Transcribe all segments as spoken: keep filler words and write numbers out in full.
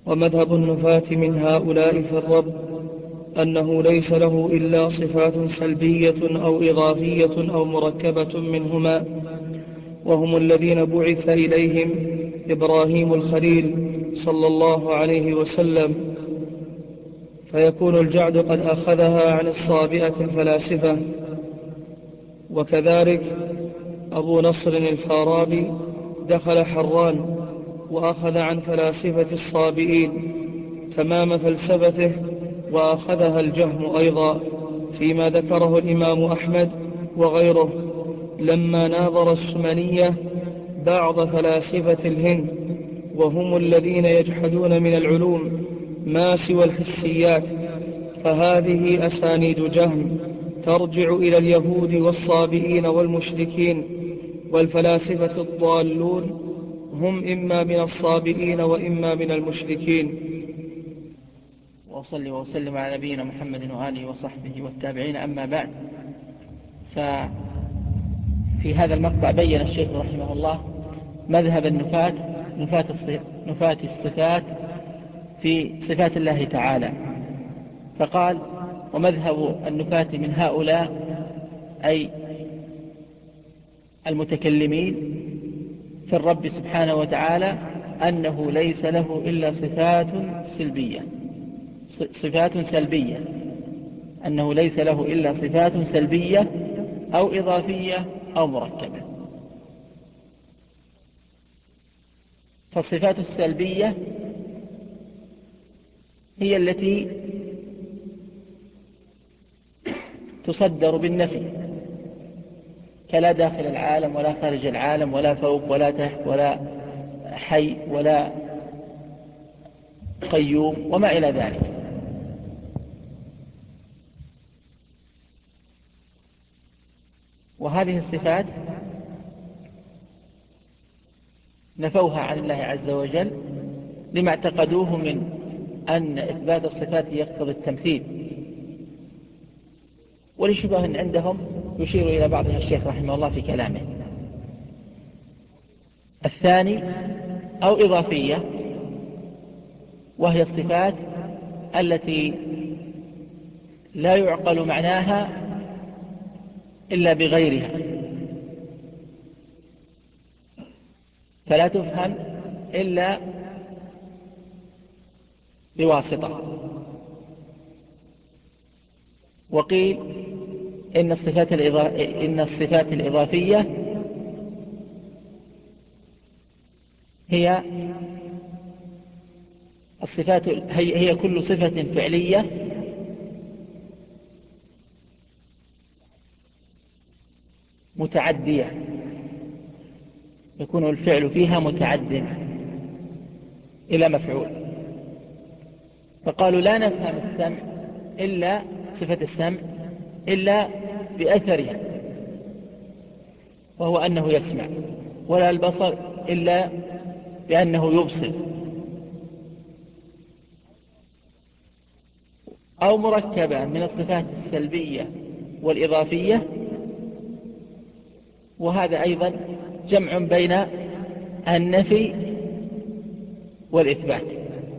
ومذهب النفاة من هؤلاء في الرب أنه ليس له إلا صفات سلبية أو إضافية أو مركبة منهما، وهم الذين بعث إليهم إبراهيم الخليل صلى الله عليه وسلم، فيكون الجعد قد أخذها عن الصابئة الفلاسفة. وكذلك أبو نصر الفارابي دخل حران وأخذ عن فلاسفة الصابئين تمام فلسفته، وأخذها الجهم أيضا، فيما ذكره الإمام أحمد وغيره لما ناظر السمنية بعض فلاسفة الهند، وهم الذين يجحدون من العلوم ما سوى الحسيات. فهذه أسانيد جهم ترجع إلى اليهود والصابئين والمشركين، والفلاسفة الضالون هم إما من الصابئين وإما من المشركين. وأصلي وأسلم على نبينا محمد وآله وصحبه والتابعين، أما بعد. ففي هذا المقطع بين الشيخ رحمه الله مذهب النفاة نفاة الصفات في صفات الله تعالى، فقال: ومذهب النفاة من هؤلاء أي المتكلمين في الرب سبحانه وتعالى أنه ليس له إلا صفات سلبية صفات سلبية أنه ليس له إلا صفات سلبية أو إضافية أو مركبة. فالصفات السلبية هي التي تصدر بالنفي، كلا داخل العالم ولا خارج العالم ولا فوق ولا تحت ولا حي ولا قيوم وما إلى ذلك. وهذه الصفات نفوها عن الله عز وجل لما اعتقدوه من أن إثبات الصفات يقتضي التمثيل، ولشبه عندهم يشير إلى بعضها الشيخ رحمه الله في كلامه. الثاني أو إضافية، وهي الصفات التي لا يعقل معناها إلا بغيرها، فلا تفهم إلا بواسطة. وقيل إن الصفات الإضافية, إن الصفات الإضافية هي الصفات هي, هي كل صفة فعلية متعدية، يكون الفعل فيها متعد إلى مفعول. فقالوا لا نفهم السمع إلا صفة السمع إلا بأثرها، وهو أنه يسمع، ولا البصر إلا بأنه يبصر، أو مركبة من الصفات السلبية والإضافية. وهذا أيضا جمع بين النفي والإثبات.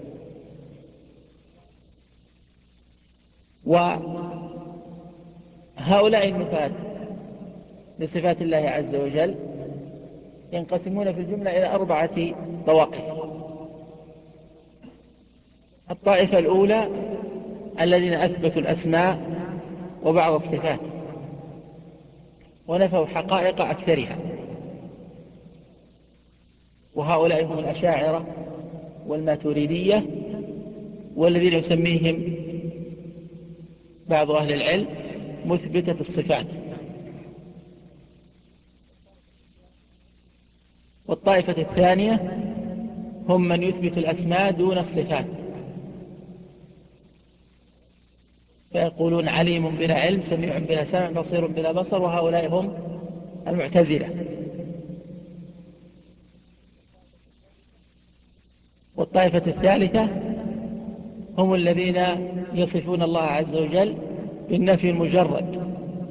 وهؤلاء النفاة لصفات الله عز وجل ينقسمون في الجملة إلى أربعة طوائف. الطائفة الأولى الذين أثبتوا الأسماء وبعض الصفات ونفوا حقائق أكثرها، وهؤلاء هم الأشاعرة والماتريدية، والذين يسميهم بعض أهل العلم مثبتة الصفات. والطائفة الثانية هم من يثبت الأسماء دون الصفات، فيقولون عليم بلا علم، سميع بلا سمع، بصير بلا بصر، وهؤلاء هم المعتزلة. والطائفة الثالثة هم الذين يصفون الله عز وجل بالنفي المجرد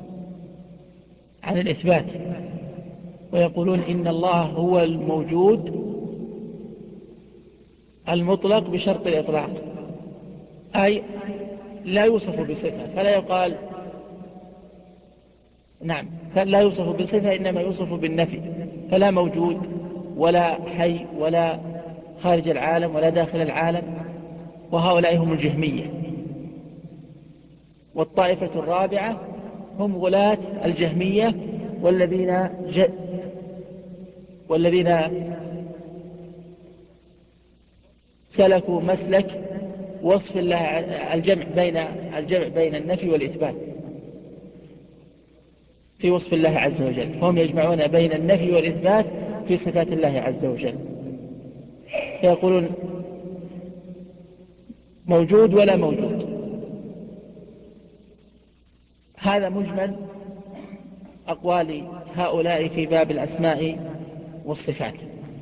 عن الإثبات، ويقولون إن الله هو الموجود المطلق بشرط الإطلاق، أي لا يوصف بصفة فلا يقال نعم لا يوصف بصفة، إنما يوصف بالنفي، فلا موجود ولا حي ولا خارج العالم ولا داخل العالم، وهؤلاء هم الجهمية. والطائفة الرابعة هم غلاة الجهمية، والذين ج... والذين سلكوا مسلك وصف الله، الجمع بين الجمع بين النفي والإثبات في وصف الله عز وجل، فهم يجمعون بين النفي والإثبات في صفات الله عز وجل، فيقولون موجود ولا موجود. هذا مجمل أقوال هؤلاء في باب الأسماء والصفات.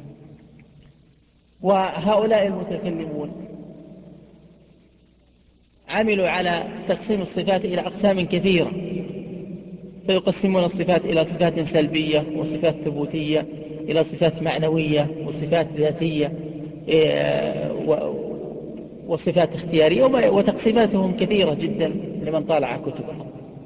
وهؤلاء المتكلمون عملوا على تقسيم الصفات إلى أقسام كثيرة، فيقسمون الصفات إلى صفات سلبية وصفات ثبوتية، إلى صفات معنوية وصفات ذاتية وصفات اختيارية، وتقسيماتهم كثيرة جدا لمن طالع كتبهم.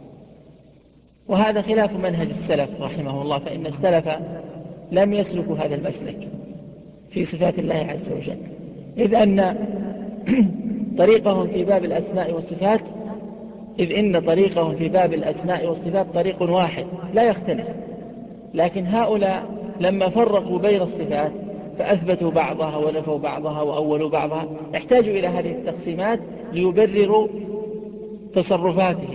وهذا خلاف منهج السلف رحمه الله، فإن السلف لم يسلكوا هذا المسلك في صفات الله عز وجل، إذ أن طريقهم في باب الأسماء والصفات إذ إن طريقهم في باب الأسماء والصفات طريق واحد لا يختلف، لكن هؤلاء لما فرقوا بين الصفات فأثبتوا بعضها ونفوا بعضها وأولوا بعضها، احتاجوا إلى هذه التقسيمات ليبرروا تصرفاتهم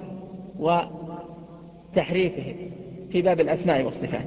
وتحريفهم في باب الأسماء والصفات.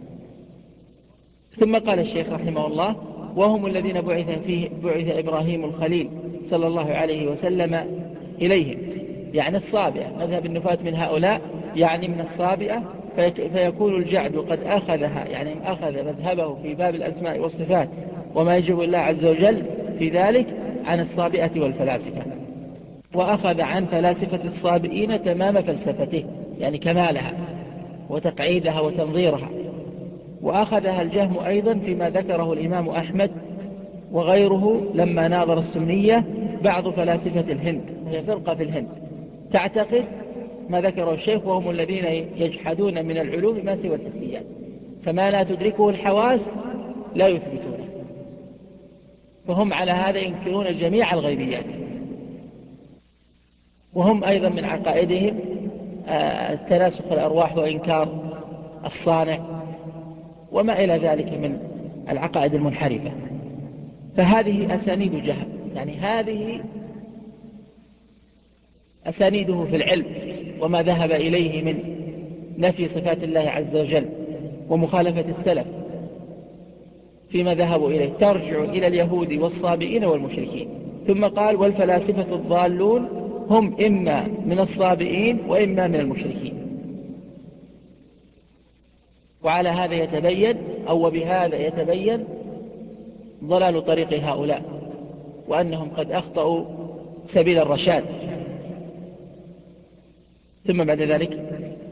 ثم قال الشيخ رحمه الله: وهم الذين بعث فيه بعث إبراهيم الخليل صلى الله عليه وسلم إليهم، يعني الصابئة. مذهب النفاة من هؤلاء يعني من الصابئة، فيكون الجعد قد أخذها، يعني أخذ مذهبه في باب الأسماء والصفات وما يجب الله عز وجل في ذلك عن الصابئة والفلاسفة، وأخذ عن فلاسفة الصابئين تمام فلسفته، يعني كمالها وتقعيدها وتنظيرها. وأخذها الجهم أيضا فيما ذكره الإمام أحمد وغيره لما ناظر السنية بعض فلاسفة الهند، وهي فرقة في الهند تعتقد ما ذكره الشيخ: وهم الذين يجحدون من العلوم ما سوى الحسيات، فما لا تدركه الحواس لا يثبتونه. فهم على هذا ينكرون جميع الغيبيات. وهم أيضا من عقائدهم تناسخ الأرواح وإنكار الصانع وما إلى ذلك من العقائد المنحرفة. فهذه أسانيد جهم، يعني هذه أسانيده في العلم وما ذهب إليه من نفي صفات الله عز وجل ومخالفة السلف فيما ذهبوا إليه ترجع إلى اليهود والصابئين والمشركين. ثم قال: والفلاسفة الضالون هم إما من الصابئين وإما من المشركين. وعلى هذا يتبين أو بهذا يتبين ضلال طريق هؤلاء، وأنهم قد أخطأوا سبيل الرشاد. ثم بعد ذلك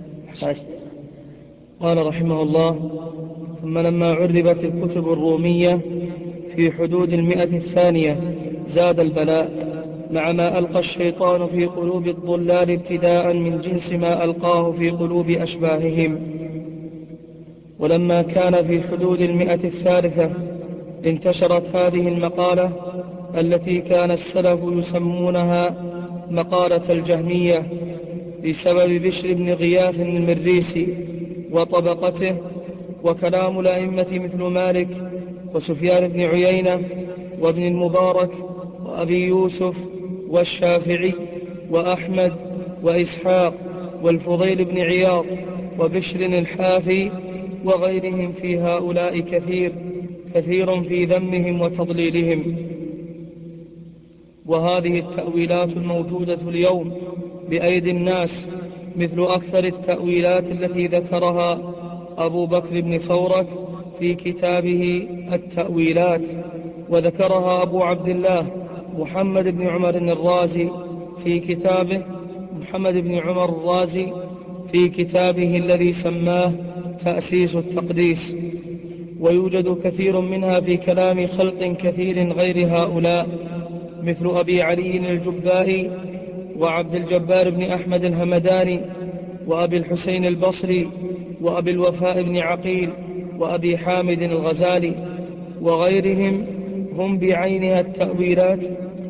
قال رحمه الله: ثم لما عربت الكتب الرومية في حدود المئة الثانية زاد البلاء، مع ما ألقى الشيطان في قلوب الضلال ابتداء من جنس ما ألقاه في قلوب أشباههم. ولما كان في حدود المئة الثالثة انتشرت هذه المقالة التي كان السلف يسمونها مقالة الجهمية، بسبب بشر بن غياث المريسي وطبقته، وكلام الأئمة مثل مالك وسفيان بن عيينة وابن المبارك وأبي يوسف والشافعي وأحمد وإسحاق والفضيل بن عياض وبشر الحافي وغيرهم في هؤلاء كثير كثير في ذمهم وتضليلهم. وهذه التأويلات الموجودة اليوم بأيدي الناس مثل أكثر التأويلات التي ذكرها أبو بكر بن فورك في كتابه التأويلات، وذكرها أبو عبد الله محمد بن عمر الرازي في كتابه محمد بن عمر الرازي في كتابه الذي سماه تأسيس التقديس. ويوجد كثير منها في كلام خلق كثير غير هؤلاء، مثل أبي علي الجبائي، وعبد الجبار بن أحمد الهمداني، وأبي الحسين البصري، وأبي الوفاء بن عقيل، وأبي حامد الغزالي وغيرهم. هم بعينها التأويلات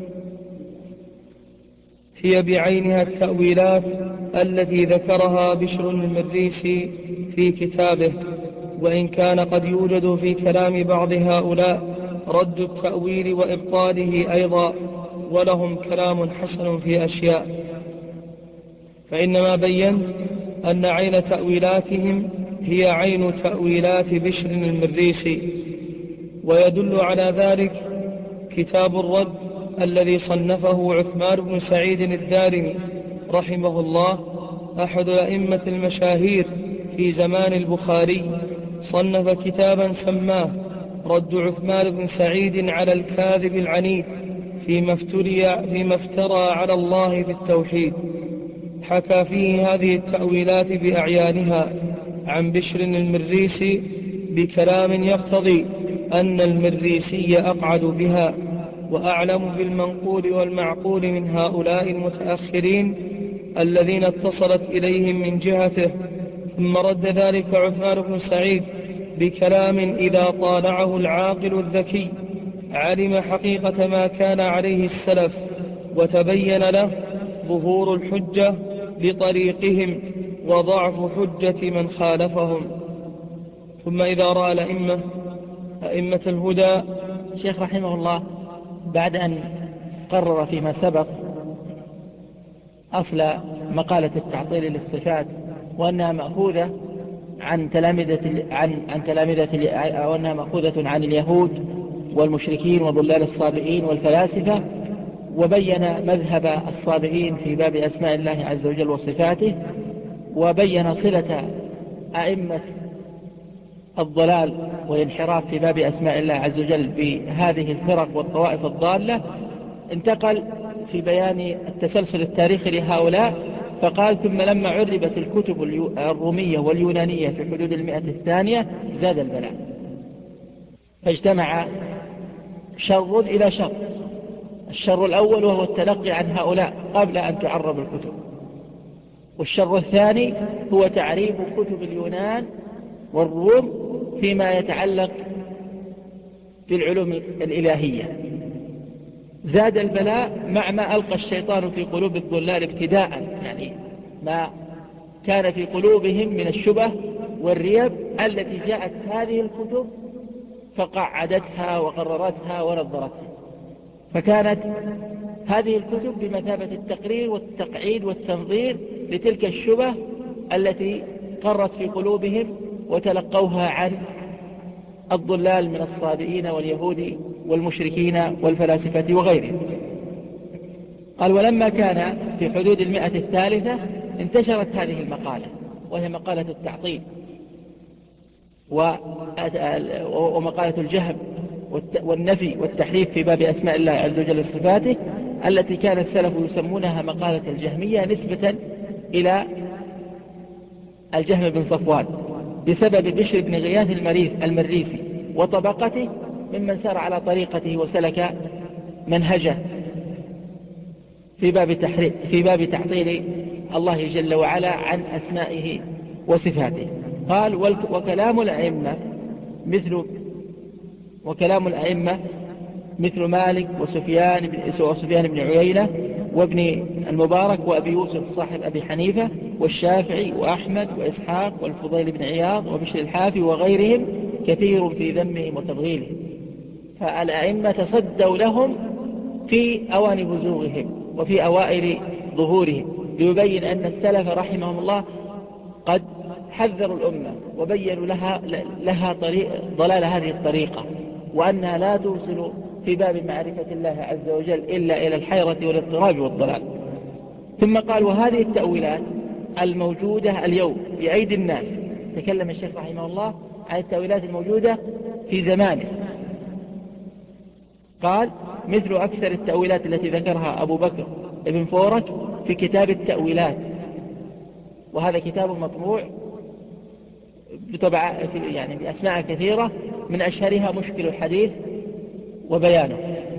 هي بعينها التأويلات التي ذكرها بشر المريسي في كتابه، وإن كان قد يوجد في كلام بعض هؤلاء رد التأويل وإبطاله أيضا، ولهم كلام حسن في أشياء. فإنما بينت أن عين تأويلاتهم هي عين تأويلات بشر المريسي، ويدل على ذلك كتاب الرد الذي صنفه عثمان بن سعيد الدارمي رحمه الله، أحد الأئمة المشاهير في زمان البخاري. صنف كتابا سماه رد عثمان بن سعيد على الكاذب العنيد فيما افتري فيما افترى على الله في التوحيد. حكى فيه هذه التأويلات بأعيانها عن بشر المريسي بكلام يقتضي أن المريسي أقعد بها وأعلم بالمنقول والمعقول من هؤلاء المتأخرين الذين اتصلت إليهم من جهته. ثم رد ذلك عثمان بن سعيد بكلام إذا طالعه العاقل الذكي علم حقيقة ما كان عليه السلف، وتبين له ظهور الحجة لطريقهم وضعف حجة من خالفهم. ثم إذا رأى الأئمة أئمة الهدى. الشيخ رحمه الله بعد أن قرر فيما سبق أصل مقالة التعطيل للصفات، وأنها مأخوذة عن تلامذة عن عن تلامذة أو أنها مأخوذة عن اليهود والمشركين وضلال الصابئين والفلاسفة، وبين مذهب الصابئين في باب أسماء الله عز وجل وصفاته، وبين صلة أئمة الضلال والانحراف في باب أسماء الله عز وجل بهذه الفرق والطوائف الضالة. انتقل في بيان التسلسل التاريخي لهؤلاء، فقال: ثم لما عربت الكتب الرومية واليونانية في حدود المئة الثانية زاد البلاء، فاجتمع شر إلى شر. الشر الأول وهو التلقي عن هؤلاء قبل أن تعرب الكتب، والشر الثاني هو تعريب كتب اليونان والروم فيما يتعلق بالعلوم الإلهية. زاد البلاء مع ما ألقى الشيطان في قلوب الضلال ابتداء، يعني ما كان في قلوبهم من الشبه والريب التي جاءت هذه الكتب فقعدتها وقررتها ونظرتها، فكانت هذه الكتب بمثابة التقرير والتقعيد والتنظير لتلك الشبه التي قرت في قلوبهم وتلقوها عن الضلال من الصابئين واليهود والمشركين والفلاسفة وغيرهم. قال: ولما كان في حدود المئة الثالثة انتشرت هذه المقالة، وهي مقالة التعطيل ومقالة الجهم والنفي والتحريف في باب أسماء الله عز وجل وصفاته، التي كان السلف يسمونها مقالة الجهمية نسبة إلى الجهم بن صفوان، بسبب بشر بن غياث المريسي وطبقته ممن سار على طريقته وسلك منهجه في باب في باب تعطيل الله جل وعلا عن أسمائه وصفاته. قال: وكلام الأئمة مثل وكلام الأئمة مثل مالك وسفيان بن, وسفيان بن عيينة وابن المبارك وأبي يوسف صاحب أبي حنيفة والشافعي وأحمد وإسحاق والفضيل بن عياض وبشر الحافي وغيرهم كثير في ذمهم وتضغيلهم. فالأئمة تصدوا لهم في أوان بزوغهم وفي أوائل ظهورهم، ليبين أن السلف رحمهم الله قد حذروا الأمة وبينوا لها, لها طريق ضلال هذه الطريقة، وأنها لا توصل في باب معرفة الله عز وجل إلا إلى الحيرة والاضطراب والضلال. ثم قال: وهذه التأويلات الموجودة اليوم بأيدي الناس، تكلم الشيخ رحمه الله عن التأويلات الموجودة في زمانه. قال: مثل أكثر التأويلات التي ذكرها أبو بكر ابن فورك في كتاب التأويلات، وهذا كتاب مطبوع بطبع يعني بأسماء كثيرة من أشهرها مشكل الحديث وبيانه،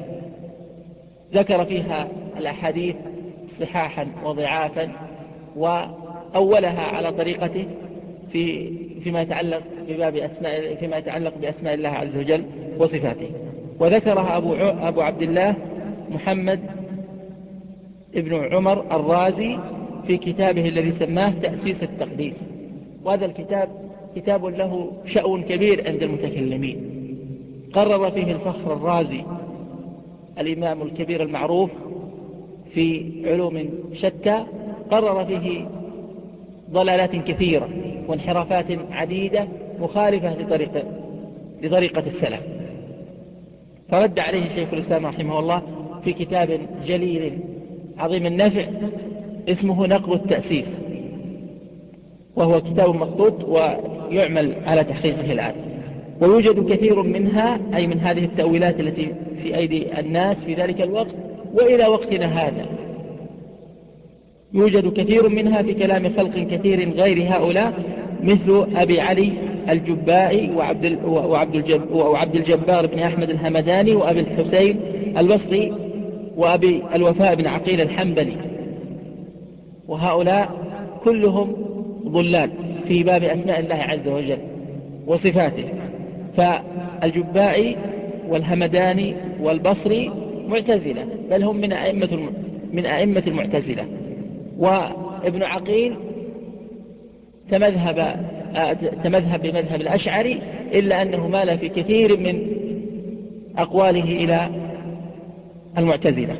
ذكر فيها الأحاديث صحاحا وضعافا، وأولها على طريقته في فيما يتعلق بباب أسماء فيما يتعلق بأسماء الله عز وجل وصفاته. وذكرها أبو أبو عبد الله محمد ابن عمر الرازي في كتابه الذي سماه تأسيس التقديس. وهذا الكتاب كتاب له شأن كبير عند المتكلمين. قرر فيه الفخر الرازي الإمام الكبير المعروف في علوم شتى، قرر فيه ضلالات كثيرة وانحرافات عديدة مخالفة لطريقة, لطريقة السلف، فرد عليه شيخ الإسلام رحمه الله في كتاب جليل عظيم النفع اسمه نقض التأسيس، وهو كتاب مخطوط ويعمل على تحقيقه الآن. ويوجد كثير منها، أي من هذه التأويلات التي في أيدي الناس في ذلك الوقت وإلى وقتنا هذا، يوجد كثير منها في كلام خلق كثير غير هؤلاء، مثل أبي علي الجبائي وعبد, وعبد, الجب وعبد الجبار بن أحمد الهمداني وأبي الحسين البصري وأبي الوفاء بن عقيل الحنبلي، وهؤلاء كلهم ضلال في باب أسماء الله عز وجل وصفاته. فالجبائي والهمداني والبصري معتزلة، بل هم من أئمة من أئمة المعتزلة. وابن عقيل تمذهب تمذهب بمذهب الأشعري، إلا أنه مال في كثير من أقواله إلى المعتزلة،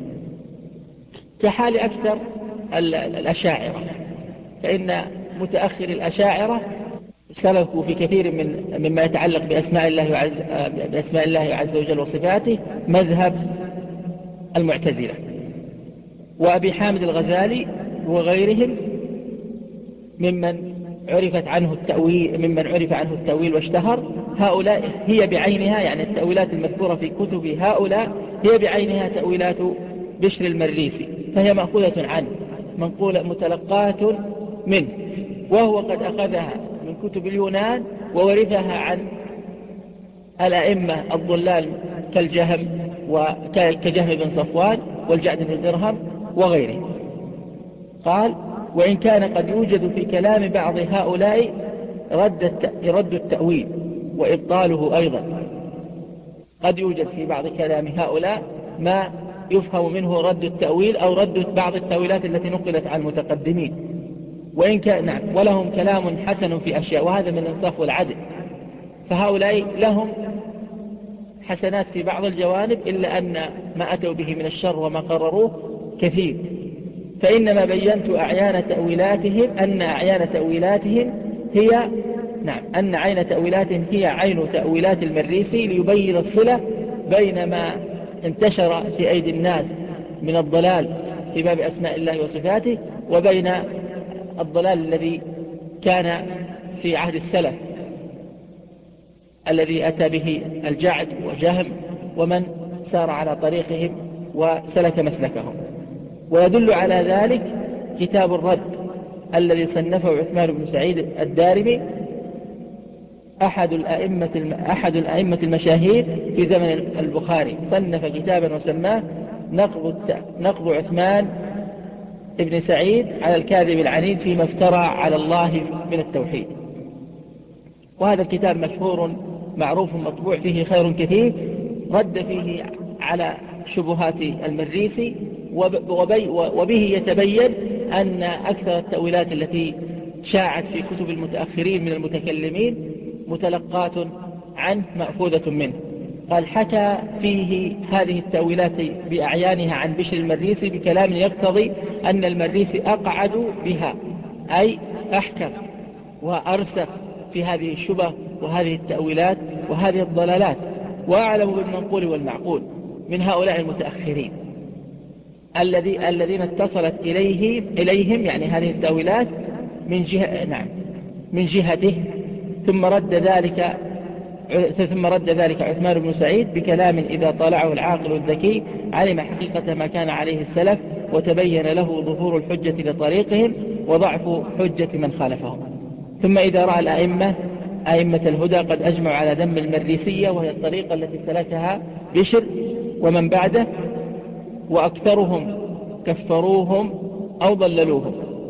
كحال أكثر الأشاعرة. فإن متأخر الأشاعرة سلكوا في كثير من مما يتعلق بأسماء الله عز بأسماء الله عز وجل وصفاته مذهب المعتزلة. وأبي حامد الغزالي وغيرهم ممن عرفت عنه التأويل ممن عرف عنه التأويل واشتهر، هؤلاء هي بعينها، يعني التأويلات المذكورة في كتب هؤلاء هي بعينها تأويلات بشر المريسي، فهي مأخوذة عنه، منقولة متلقاة منه، وهو قد أخذها من كتب اليونان وورثها عن الأئمة الضلال كالجهم وكجهم بن صفوان والجعد بن درهم وغيره. قال: وإن كان قد يوجد في كلام بعض هؤلاء رد رد التأويل وإبطاله أيضا، قد يوجد في بعض كلام هؤلاء ما يفهم منه رد التأويل أو رد بعض التأويلات التي نقلت عن المتقدمين، وإن كان نعم ولهم كلام حسن في أشياء، وهذا من الإنصاف والعدل. فهؤلاء لهم حسنات في بعض الجوانب، إلا أن ما أتوا به من الشر وما قرروه كثير. فإنما بينت أعيان تأويلاتهم أن أعيان تأويلاتهم هي نعم أن عين تأويلاتهم هي عين تأويلات المريسي، ليبين الصلة بين ما انتشر في أيدي الناس من الضلال في باب أسماء الله وصفاته، وبين الضلال الذي كان في عهد السلف الذي أتى به الجعد وجهم ومن سار على طريقهم وسلك مسلكهم. ويدل على ذلك كتاب الرد الذي صنفه عثمان بن سعيد الدارمي، أحد الأئمة أحد الأئمة المشاهير في زمن البخاري، صنف كتابا وسماه نقض نقض عثمان ابن سعيد على الكاذب العنيد فيما افترى على الله من التوحيد. وهذا الكتاب مشهور معروف مطبوع، فيه خير كثير، رد فيه على شبهات المريسي، وبه يتبين أن أكثر التأويلات التي شاعت في كتب المتأخرين من المتكلمين متلقاة عنه مأخوذة منه. قال: حكى فيه هذه التأويلات بأعيانها عن بشر المريسي بكلام يقتضي أن المريسي أقعد بها، أي أحكم وأرسخ في هذه الشبه وهذه التأويلات وهذه الضلالات، وأعلم بالمنقول والمعقول من هؤلاء المتأخرين الذي الذين اتصلت إليه إليهم يعني هذه التأويلات من جهة نعم من جهته. ثم رد ذلك ثم رد ذلك عثمان بن سعيد بكلام إذا طالعه العاقل الذكي علم حقيقة ما كان عليه السلف، وتبين له ظهور الحجة لطريقهم وضعف حجة من خالفهم. ثم إذا رأى الأئمة أئمة الهدى قد أجمعوا على ذم المريسية، وهي الطريقة التي سلكها بشر ومن بعده، وأكثرهم كفروهم أو ضللوهم.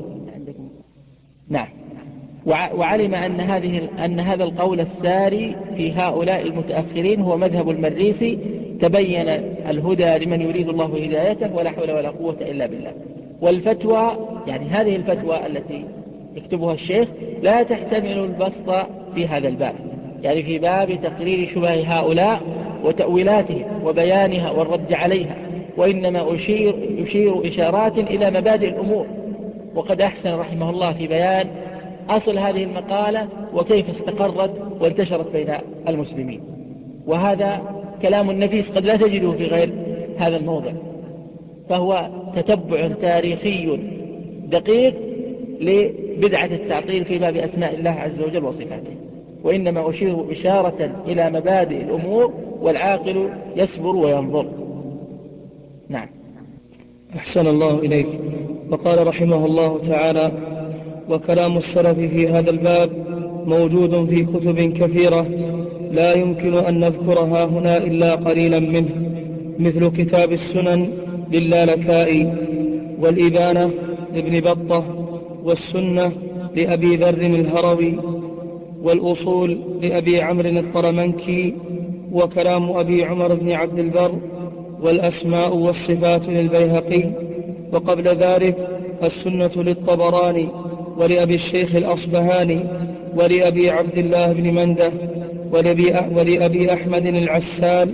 نعم. وعلم أن, هذه أن هذا القول الساري في هؤلاء المتأخرين هو مذهب المريسي. تبين الهدى لمن يريد الله هدايته، ولا حول ولا قوة إلا بالله. والفتوى، يعني هذه الفتوى التي يكتبها الشيخ، لا تحتمل البسط في هذا الباب، يعني في باب تقرير شبه هؤلاء وتأويلاتهم وبيانها والرد عليها، وإنما أشير, يشير إشارات إلى مبادئ الأمور. وقد أحسن رحمه الله في بيان أصل هذه المقالة وكيف استقرت وانتشرت بين المسلمين. وهذا كلام نفيس قد لا تجده في غير هذا الموضع، فهو تتبع تاريخي دقيق لبدعة التعطيل في باب أسماء الله عز وجل وصفاته. وإنما أشير إشارة إلى مبادئ الأمور، والعاقل يسبر وينظر. نعم. أحسن الله إليك. وقال رحمه الله تعالى: وكلام السلف في هذا الباب موجود في كتب كثيرة، لا يمكن أن نذكرها هنا إلا قليلا منه، مثل كتاب السنن للالكائي، والإبانة لابن بطة، والسنة لأبي ذر الهروي، والأصول لأبي عمرو الطرمنكي، وكلام أبي عمر بن عبد البر، والأسماء والصفات للبيهقي. وقبل ذلك السنة للطبراني، ولأبي الشيخ الأصبهاني، ولأبي عبد الله بن منده، ولأبي أحمد العسال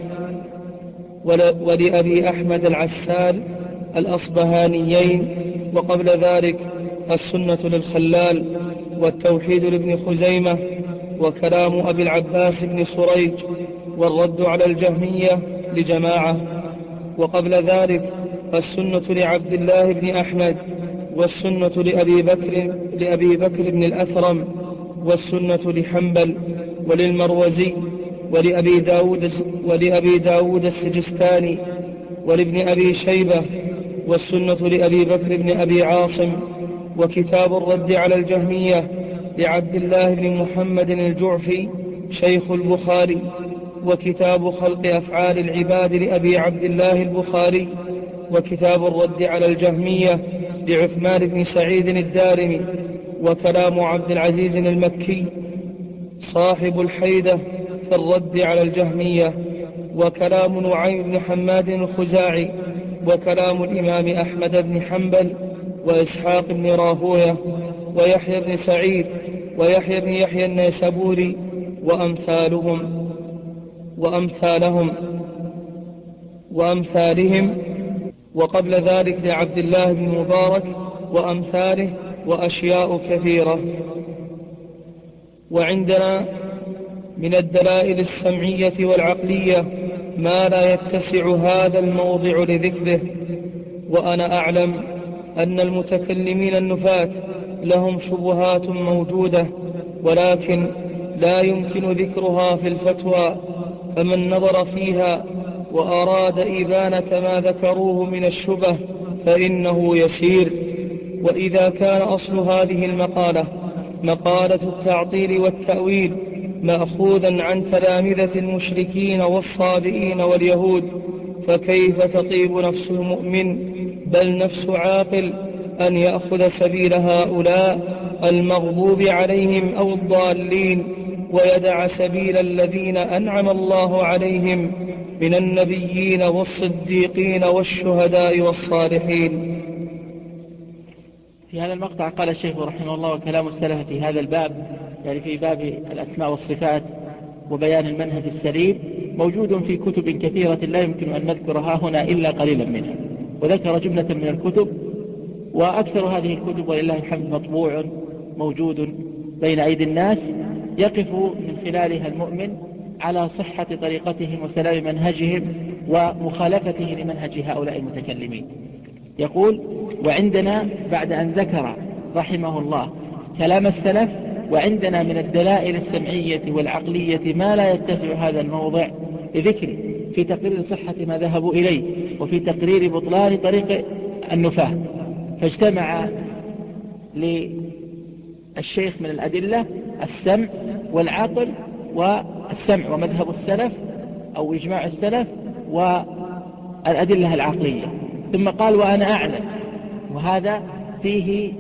ولأبي أحمد العسال الأصبهانيين. وقبل ذلك السنة للخلال، والتوحيد لابن خزيمة، وكلام أبي العباس بن سريج، والرد على الجهمية لجماعة. وقبل ذلك السنة لعبد الله بن أحمد، والسنة لأبي بكر, لأبي بكر بن الأثرم، والسنة لحنبل وللمروزي ولأبي داود, ولأبي داود السجستاني ولابن أبي شيبة، والسنة لأبي بكر بن أبي عاصم. وكتاب الرد على الجهمية لعبد الله بن محمد الجعفي شيخ البخاري. وكتاب خلق أفعال العباد لأبي عبد الله البخاري. وكتاب الرد على الجهمية لعثمان بن سعيد الدارمي. وكلام عبد العزيز المكي صاحب الحيدة في الرد على الجهمية. وكلام نعيم بن حماد الخزاعي. وكلام الإمام أحمد بن حنبل، وإسحاق بن راهوية، ويحيى بن سعيد، ويحيى بن يحيى النيسابوري، وأمثالهم وأمثالهم وأمثالهم. وقبل ذلك لعبد الله بن مبارك وأمثاله، وأشياء كثيرة. وعندنا من الدلائل السمعية والعقلية ما لا يتسع هذا الموضع لذكره. وأنا أعلم أن المتكلمين النفاة لهم شبهات موجودة، ولكن لا يمكن ذكرها في الفتوى، فمن نظر فيها وأراد إبانة ما ذكروه من الشبه فإنه يسير. وإذا كان أصل هذه المقالة مقالة التعطيل والتأويل مأخوذا عن تلامذة المشركين والصابئين واليهود، فكيف تطيب نفس المؤمن بل نفس عاقل أن يأخذ سبيل هؤلاء المغضوب عليهم أو الضالين، ويدع سبيل الذين أنعم الله عليهم من النبيين والصديقين والشهداء والصالحين. في هذا المقطع قال الشيخ رحمه الله: وكلام السلف في هذا الباب، يعني في باب الأسماء والصفات وبيان المنهج السليم، موجود في كتب كثيرة لا يمكن أن نذكرها هنا إلا قليلا منها. وذكر جملة من الكتب، وأكثر هذه الكتب ولله الحمد مطبوع موجود بين أيدي الناس، يقف من خلالها المؤمن على صحة طريقتهم وسلام منهجهم ومخالفته لمنهج هؤلاء المتكلمين. يقول: وعندنا، بعد أن ذكر رحمه الله كلام السلف، وعندنا من الدلائل السمعية والعقلية ما لا يتسع هذا الموضع لذكره، في تقرير صحة ما ذهبوا إليه، وفي تقرير بطلان طريق النفاة. فاجتمع للشيخ من الأدلة السمع والعقل والسمع ومذهب السلف أو إجماع السلف والأدلة العقلية. ثم قال وأنا أعلم، وهذا فيه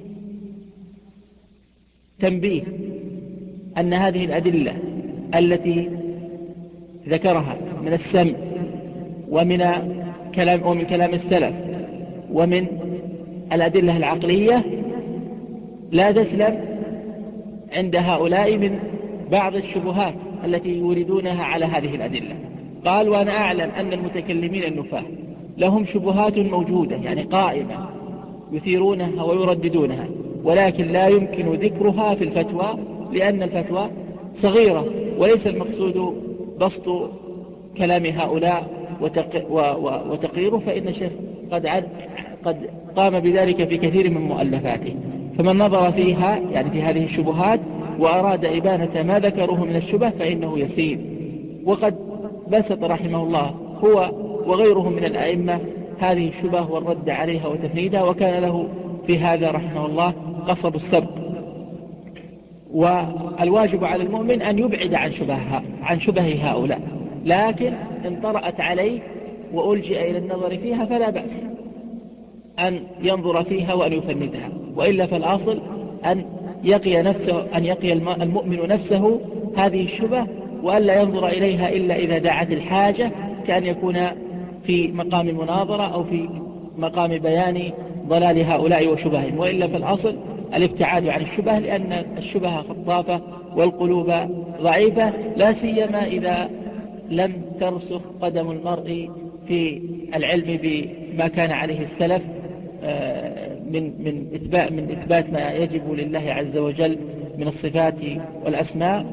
تنبيه أن هذه الأدلة التي ذكرها من السمع ومن كلام, ومن كلام السلف ومن الأدلة العقلية لا تسلم عند هؤلاء من بعض الشبهات التي يوردونها على هذه الأدلة. قال وأنا أعلم أن المتكلمين النفاة لهم شبهات موجودة يعني قائمة يثيرونها ويرددونها، ولكن لا يمكن ذكرها في الفتوى لأن الفتوى صغيرة، وليس المقصود بسط كلام هؤلاء وتقريره، فإن الشيخ قد, قد قام بذلك في كثير من مؤلفاته. فمن نظر فيها يعني في هذه الشبهات وأراد إبانة ما ذكروه من الشبه فإنه يسير. وقد بسط رحمه الله هو وغيره من الأئمة هذه الشبه والرد عليها وتفنيدها، وكان له في هذا رحمه الله قصب السبق. والواجب على المؤمن أن يبعد عن شبه عن شبه هؤلاء، لكن إن طرأت عليه وألجئ إلى النظر فيها فلا بأس أن ينظر فيها وأن يفندها، وإلا فالأصل أن يقي نفسه أن يقي المؤمن نفسه هذه الشبه وألا ينظر إليها إلا إذا دعت الحاجة، كأن يكون في مقام مناظرة أو في مقام بيان ضلال هؤلاء وشبههم، وإلا فالأصل الابتعاد عن الشبه، لأن الشبه خطافة والقلوب ضعيفة، لا سيما إذا لم ترسخ قدم المرء في العلم بما كان عليه السلف من من إثبات من إثبات ما يجب لله عز وجل من الصفات والأسماء،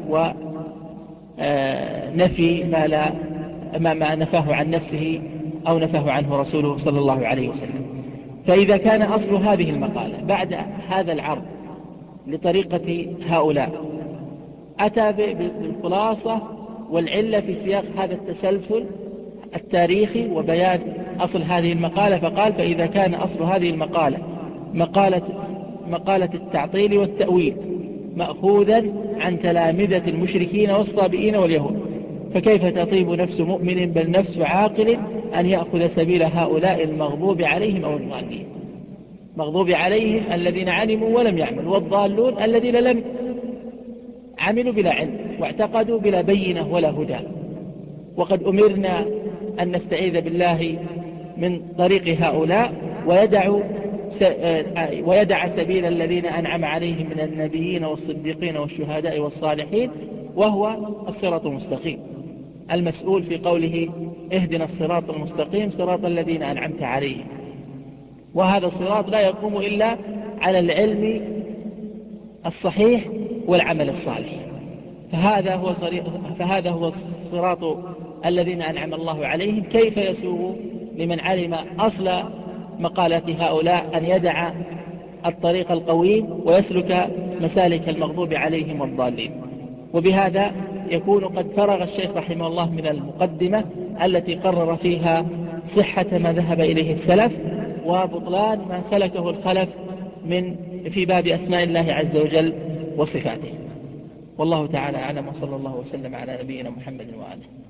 ونفي ما لا ما ما نفاه عن نفسه أو نفاه عنه رسوله صلى الله عليه وسلم. فإذا كان أصل هذه المقالة بعد هذا العرض لطريقة هؤلاء أتى بالخلاصة والعلة في سياق هذا التسلسل التاريخي وبيان أصل هذه المقالة، فقال فإذا كان أصل هذه المقالة مقالة, مقالة التعطيل والتأويل مأخوذا عن تلامذة المشركين والصابئين واليهود، فكيف تطيب نفس مؤمن بل نفس عاقل أن يأخذ سبيل هؤلاء المغضوب عليهم أو الضالين؟ مغضوب عليهم الذين علموا ولم يعملوا، والضالون الذين لم عملوا بلا علم واعتقدوا بلا بينة ولا هدى. وقد أمرنا أن نستعيذ بالله من طريق هؤلاء ويدع, ويدع سبيل الذين أنعم عليهم من النبيين والصديقين والشهداء والصالحين، وهو الصراط المستقيم المسؤول في قوله اهدنا الصراط المستقيم صراط الذين أنعمت عليهم. وهذا الصراط لا يقوم إلا على العلم الصحيح والعمل الصالح، فهذا هو, فهذا هو الصراط الذين أنعم الله عليهم. كيف يسوغ لمن علم أصل مقالة هؤلاء أن يدع الطريق القويم ويسلك مسالك المغضوب عليهم والضالين؟ وبهذا يكون قد فرغ الشيخ رحمه الله من المقدمة التي قرر فيها صحة ما ذهب إليه السلف وبطلان ما سلكه الخلف من في باب أسماء الله عز وجل وصفاته. والله تعالى أعلم، وصلى الله وسلم على نبينا محمد وآله.